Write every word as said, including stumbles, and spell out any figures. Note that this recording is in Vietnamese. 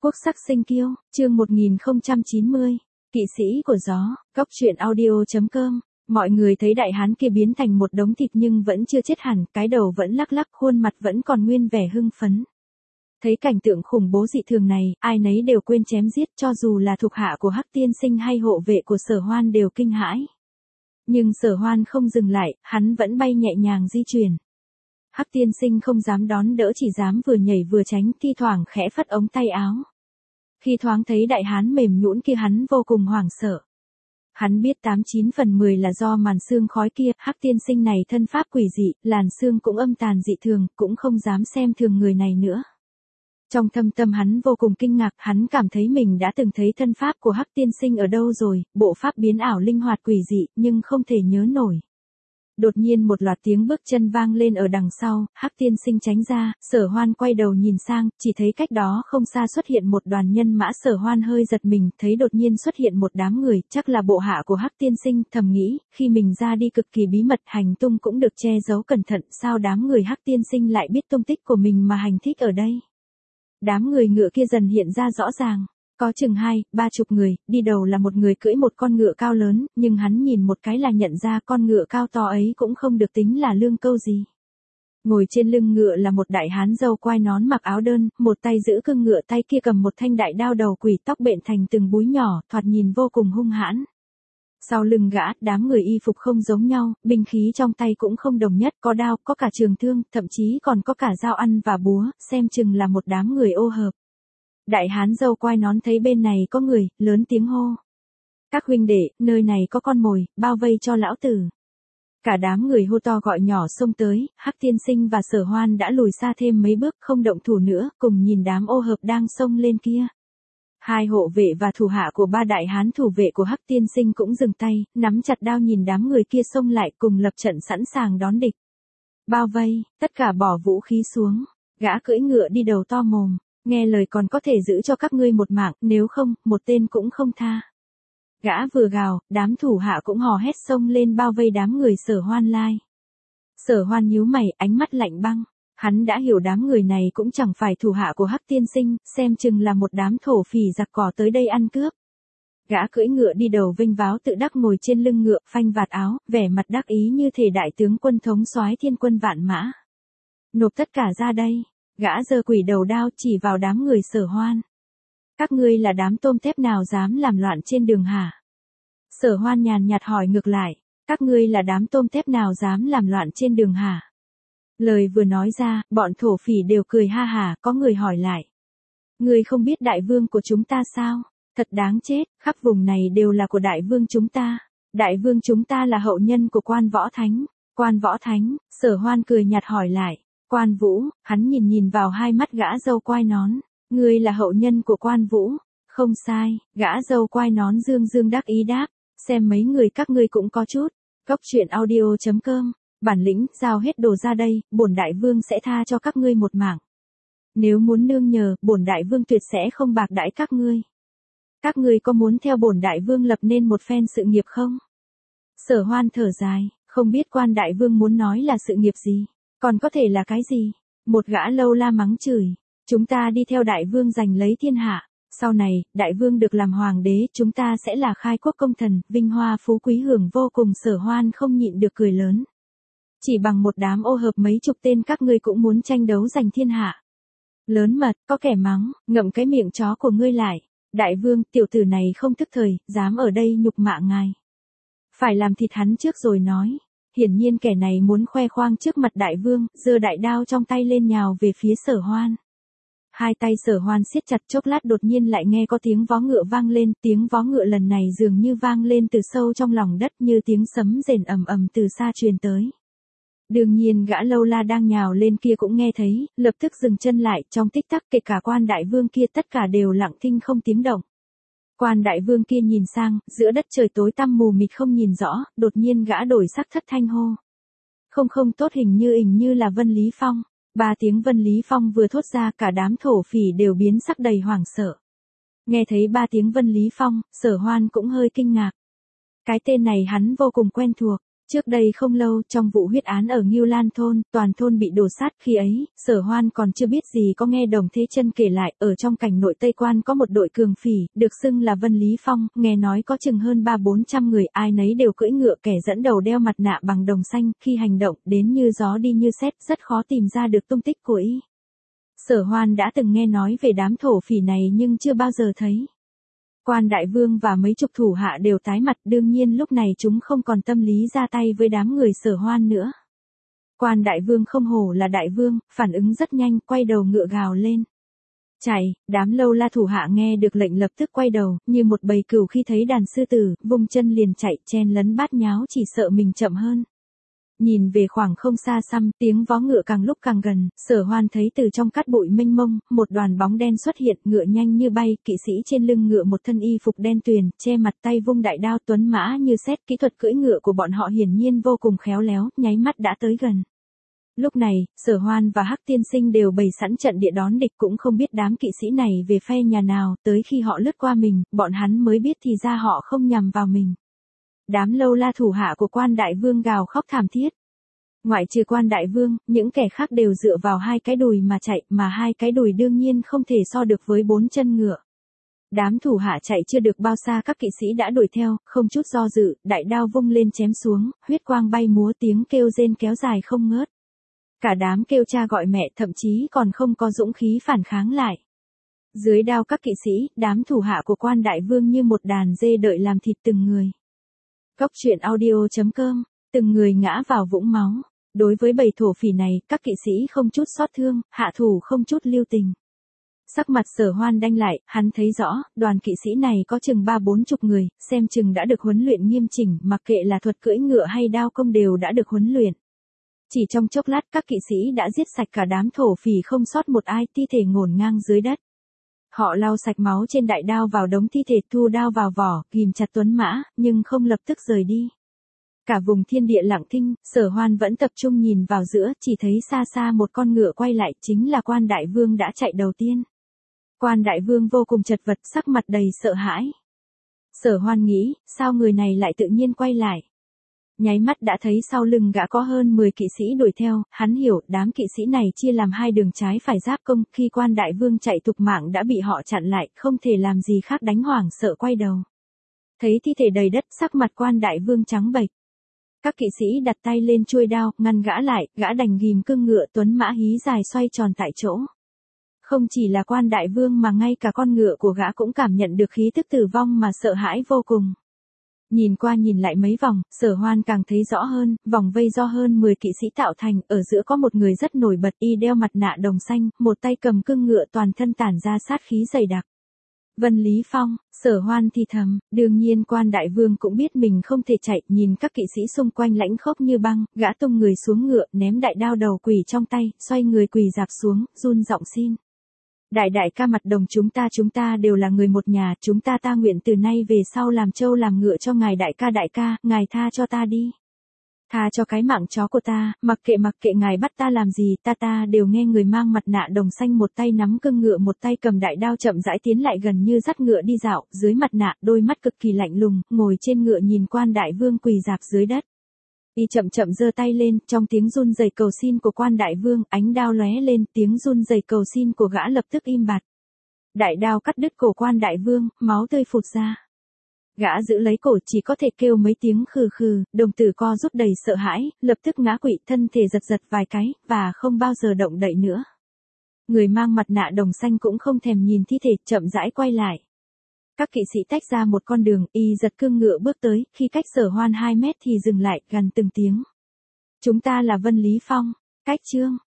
Quốc sắc sinh kiêu, chương một nghìn không trăm chín mươi, kỵ sĩ của gió, góc truyện audio chấm com. Mọi người thấy đại hán kia biến thành một đống thịt nhưng vẫn chưa chết hẳn, cái đầu vẫn lắc lắc, khuôn mặt vẫn còn nguyên vẻ hưng phấn. Thấy cảnh tượng khủng bố dị thường này, ai nấy đều quên chém giết, cho dù là thuộc hạ của Hắc Tiên Sinh hay hộ vệ của Sở Hoan đều kinh hãi. Nhưng Sở Hoan không dừng lại, hắn vẫn bay nhẹ nhàng di chuyển. Hắc Tiên Sinh không dám đón đỡ, chỉ dám vừa nhảy vừa tránh, thi thoảng khẽ phất ống tay áo. Khi thoáng thấy đại hán mềm nhũn kia, hắn vô cùng hoảng sợ. Hắn biết tám chín phần mười là do màn sương khói kia, Hắc Tiên Sinh này thân pháp quỷ dị, làn sương cũng âm tàn dị thường, cũng không dám xem thường người này nữa. Trong thâm tâm hắn vô cùng kinh ngạc, hắn cảm thấy mình đã từng thấy thân pháp của Hắc Tiên Sinh ở đâu rồi, bộ pháp biến ảo linh hoạt quỷ dị, nhưng không thể nhớ nổi. Đột nhiên một loạt tiếng bước chân vang lên ở đằng sau, Hắc Tiên Sinh tránh ra, Sở Hoan quay đầu nhìn sang, chỉ thấy cách đó không xa xuất hiện một đoàn nhân mã. Sở Hoan hơi giật mình, thấy đột nhiên xuất hiện một đám người, chắc là bộ hạ của Hắc Tiên Sinh, thầm nghĩ, khi mình ra đi cực kỳ bí mật, hành tung cũng được che giấu cẩn thận, sao đám người Hắc Tiên Sinh lại biết tung tích của mình mà hành thích ở đây. Đám người ngựa kia dần hiện ra rõ ràng. Có chừng hai, ba chục người, đi đầu là một người cưỡi một con ngựa cao lớn, nhưng hắn nhìn một cái là nhận ra con ngựa cao to ấy cũng không được tính là lương câu gì. Ngồi trên lưng ngựa là một đại hán râu quai nón mặc áo đơn, một tay giữ cương ngựa, tay kia cầm một thanh đại đao đầu quỷ, tóc bện thành từng búi nhỏ, thoạt nhìn vô cùng hung hãn. Sau lưng gã, đám người y phục không giống nhau, binh khí trong tay cũng không đồng nhất, có đao, có cả trường thương, thậm chí còn có cả dao ăn và búa, xem chừng là một đám người ô hợp. Đại hán râu quai nón thấy bên này có người, lớn tiếng hô. Các huynh đệ, nơi này có con mồi, bao vây cho lão tử. Cả đám người hô to gọi nhỏ xông tới, Hắc Tiên Sinh và Sở Hoan đã lùi xa thêm mấy bước, không động thủ nữa, cùng nhìn đám ô hợp đang xông lên kia. Hai hộ vệ và thủ hạ của ba đại hán thủ vệ của Hắc Tiên Sinh cũng dừng tay, nắm chặt đao nhìn đám người kia xông lại, cùng lập trận sẵn sàng đón địch. Bao vây, tất cả bỏ vũ khí xuống, gã cưỡi ngựa đi đầu to mồm. Nghe lời còn có thể giữ cho các ngươi một mạng, nếu không, một tên cũng không tha. Gã vừa gào, đám thủ hạ cũng hò hét xông lên bao vây đám người Sở Hoan lai. Sở Hoan nhíu mày, ánh mắt lạnh băng. Hắn đã hiểu đám người này cũng chẳng phải thủ hạ của Hắc Tiên Sinh, xem chừng là một đám thổ phỉ giặc cỏ tới đây ăn cướp. Gã cưỡi ngựa đi đầu vênh váo tự đắc ngồi trên lưng ngựa, phanh vạt áo, vẻ mặt đắc ý như thể đại tướng quân thống soái thiên quân vạn mã. Nộp tất cả ra đây. Gã giơ quỷ đầu đao chỉ vào đám người Sở Hoan. Các ngươi là đám tôm tép nào dám làm loạn trên đường hả? Sở Hoan nhàn nhạt hỏi ngược lại. Các ngươi là đám tôm tép nào dám làm loạn trên đường hả? Lời vừa nói ra, bọn thổ phỉ đều cười ha hả, có người hỏi lại. Ngươi không biết đại vương của chúng ta sao? Thật đáng chết, khắp vùng này đều là của đại vương chúng ta. Đại vương chúng ta là hậu nhân của Quan Võ Thánh. Quan Võ Thánh, Sở Hoan cười nhạt hỏi lại. Quan Vũ, hắn nhìn nhìn vào hai mắt gã râu quai nón. Ngươi là hậu nhân của Quan Vũ. Không sai, gã râu quai nón dương dương đắc ý đáp. Xem mấy người các ngươi cũng có chút. Góc truyện audio chấm com. Bản lĩnh, giao hết đồ ra đây, bổn đại vương sẽ tha cho các ngươi một mạng. Nếu muốn nương nhờ, bổn đại vương tuyệt sẽ không bạc đãi các ngươi. Các ngươi có muốn theo bổn đại vương lập nên một phen sự nghiệp không? Sở Hoan thở dài, không biết Quan đại vương muốn nói là sự nghiệp gì. Còn có thể là cái gì? Một gã lâu la mắng chửi. Chúng ta đi theo đại vương giành lấy thiên hạ. Sau này, đại vương được làm hoàng đế, chúng ta sẽ là khai quốc công thần, vinh hoa phú quý hưởng vô cùng. Sở Hoan không nhịn được cười lớn. Chỉ bằng một đám ô hợp mấy chục tên các ngươi cũng muốn tranh đấu giành thiên hạ. Lớn mật, có kẻ mắng, ngậm cái miệng chó của ngươi lại. Đại vương, tiểu tử này không thức thời, dám ở đây nhục mạ ngài. Phải làm thịt hắn trước rồi nói. Hiển nhiên kẻ này muốn khoe khoang trước mặt đại vương, giơ đại đao trong tay lên nhào về phía Sở Hoan. Hai tay Sở Hoan siết chặt, chốc lát đột nhiên lại nghe có tiếng vó ngựa vang lên, tiếng vó ngựa lần này dường như vang lên từ sâu trong lòng đất, như tiếng sấm rền ầm ầm từ xa truyền tới. Đương nhiên gã lâu la đang nhào lên kia cũng nghe thấy, lập tức dừng chân lại, trong tích tắc kể cả Quan đại vương kia tất cả đều lặng thinh không tiếng động. Quan đại vương kia nhìn sang, giữa đất trời tối tăm mù mịt không nhìn rõ, đột nhiên gã đổi sắc thất thanh hô. Không không tốt, hình như hình như là Vân Lý Phong. Ba tiếng Vân Lý Phong vừa thốt ra, cả đám thổ phỉ đều biến sắc đầy hoảng sợ. Nghe thấy ba tiếng Vân Lý Phong, Sở Hoan cũng hơi kinh ngạc. Cái tên này hắn vô cùng quen thuộc. Trước đây không lâu, trong vụ huyết án ở Ngưu Lan thôn, toàn thôn bị đổ sát, khi ấy, Sở Hoan còn chưa biết gì có nghe Đồng Thế Chân kể lại, ở trong cảnh nội Tây Quan có một đội cường phỉ, được xưng là Vân Lý Phong, nghe nói có chừng hơn ba bốn trăm người, ai nấy đều cưỡi ngựa, kẻ dẫn đầu đeo mặt nạ bằng đồng xanh, khi hành động, đến như gió đi như sét, rất khó tìm ra được tung tích của y. Sở Hoan đã từng nghe nói về đám thổ phỉ này nhưng chưa bao giờ thấy. Quan đại vương và mấy chục thủ hạ đều tái mặt, đương nhiên lúc này chúng không còn tâm lý ra tay với đám người Sở Hoan nữa. Quan đại vương không hổ là đại vương, phản ứng rất nhanh, quay đầu ngựa gào lên. Chạy, đám Lâu La thủ hạ nghe được lệnh lập tức quay đầu, như một bầy cừu khi thấy đàn sư tử, vung chân liền chạy, chen lấn bát nháo chỉ sợ mình chậm hơn. Nhìn về khoảng không xa xăm, tiếng vó ngựa càng lúc càng gần, Sở Hoan thấy từ trong cát bụi mênh mông, một đoàn bóng đen xuất hiện, ngựa nhanh như bay, kỵ sĩ trên lưng ngựa một thân y phục đen tuyền, che mặt tay vung đại đao tuấn mã như sét, kỹ thuật cưỡi ngựa của bọn họ hiển nhiên vô cùng khéo léo, nháy mắt đã tới gần. Lúc này, Sở Hoan và Hắc Tiên Sinh đều bày sẵn trận địa đón địch, cũng không biết đám kỵ sĩ này về phe nhà nào, tới khi họ lướt qua mình, bọn hắn mới biết thì ra họ không nhằm vào mình. Đám Lâu La thủ hạ của Quan đại vương gào khóc thảm thiết. Ngoại trừ Quan đại vương, những kẻ khác đều dựa vào hai cái đùi mà chạy, mà hai cái đùi đương nhiên không thể so được với bốn chân ngựa. Đám thủ hạ chạy chưa được bao xa, các kỵ sĩ đã đuổi theo, không chút do dự, đại đao vung lên chém xuống, huyết quang bay múa, tiếng kêu rên kéo dài không ngớt. Cả đám kêu cha gọi mẹ, thậm chí còn không có dũng khí phản kháng lại. Dưới đao các kỵ sĩ, đám thủ hạ của Quan đại vương như một đàn dê đợi làm thịt từng người. Góc truyện audio chấm com, từng người ngã vào vũng máu. Đối với bầy thổ phỉ này, các kỵ sĩ không chút xót thương, hạ thủ không chút lưu tình. Sắc mặt Sở Hoan đanh lại, hắn thấy rõ, đoàn kỵ sĩ này có chừng ba bốn chục người, xem chừng đã được huấn luyện nghiêm chỉnh, mặc kệ là thuật cưỡi ngựa hay đao công đều đã được huấn luyện. Chỉ trong chốc lát các kỵ sĩ đã giết sạch cả đám thổ phỉ không sót một ai, thi thể ngổn ngang dưới đất. Họ lau sạch máu trên đại đao vào đống thi thể, thu đao vào vỏ, ghim chặt tuấn mã, nhưng không lập tức rời đi. Cả vùng thiên địa lặng thinh, Sở Hoan vẫn tập trung nhìn vào giữa, chỉ thấy xa xa một con ngựa quay lại, chính là Quan đại vương đã chạy đầu tiên. Quan đại vương vô cùng chật vật, sắc mặt đầy sợ hãi. Sở Hoan nghĩ, sao người này lại tự nhiên quay lại? Nháy mắt đã thấy sau lưng gã có hơn mười kỵ sĩ đuổi theo, hắn hiểu, đám kỵ sĩ này chia làm hai đường trái phải giáp công, khi Quan đại vương chạy tục mạng đã bị họ chặn lại, không thể làm gì khác đánh hoảng sợ quay đầu. Thấy thi thể đầy đất, sắc mặt Quan đại vương trắng bệch. Các kỵ sĩ đặt tay lên chuôi đao, ngăn gã lại, gã đành ghim cương ngựa, tuấn mã hí dài xoay tròn tại chỗ. Không chỉ là Quan đại vương mà ngay cả con ngựa của gã cũng cảm nhận được khí tức tử vong mà sợ hãi vô cùng. Nhìn qua nhìn lại mấy vòng, Sở Hoan càng thấy rõ hơn, vòng vây do hơn mười kỵ sĩ tạo thành, ở giữa có một người rất nổi bật, y đeo mặt nạ đồng xanh, một tay cầm cương ngựa, toàn thân tản ra sát khí dày đặc. Vân Lý Phong, Sở Hoan thì thầm, đương nhiên Quan đại vương cũng biết mình không thể chạy, nhìn các kỵ sĩ xung quanh lãnh khốc như băng, gã tung người xuống ngựa, ném đại đao đầu quỷ trong tay, xoay người quỳ dạp xuống, run giọng xin. Đại đại ca Mặt Đồng, chúng ta chúng ta đều là người một nhà, chúng ta ta nguyện từ nay về sau làm trâu làm ngựa cho ngài đại ca đại ca, ngài tha cho ta đi. Tha cho cái mạng chó của ta, mặc kệ mặc kệ ngài bắt ta làm gì, ta ta đều nghe. Người mang mặt nạ đồng xanh một tay nắm cương ngựa, một tay cầm đại đao chậm rãi tiến lại gần như dắt ngựa đi dạo, dưới mặt nạ, đôi mắt cực kỳ lạnh lùng, ngồi trên ngựa nhìn Quan đại vương quỳ dạp dưới đất. Y chậm chậm giơ tay lên, trong tiếng run rẩy cầu xin của Quan đại vương, ánh đao lóe lên, tiếng run rẩy cầu xin của gã lập tức im bặt. Đại đao cắt đứt cổ Quan đại vương, máu tươi phụt ra. Gã giữ lấy cổ, chỉ có thể kêu mấy tiếng khừ khừ, đồng tử co rút đầy sợ hãi, lập tức ngã quỵ, thân thể giật giật vài cái, và không bao giờ động đậy nữa. Người mang mặt nạ đồng xanh cũng không thèm nhìn thi thể, chậm rãi quay lại. Các kỵ sĩ tách ra một con đường, y giật cương ngựa bước tới, khi cách Sở Hoan hai mét thì dừng lại, gần từng tiếng. Chúng ta là Vân Lý Phong, cách chương.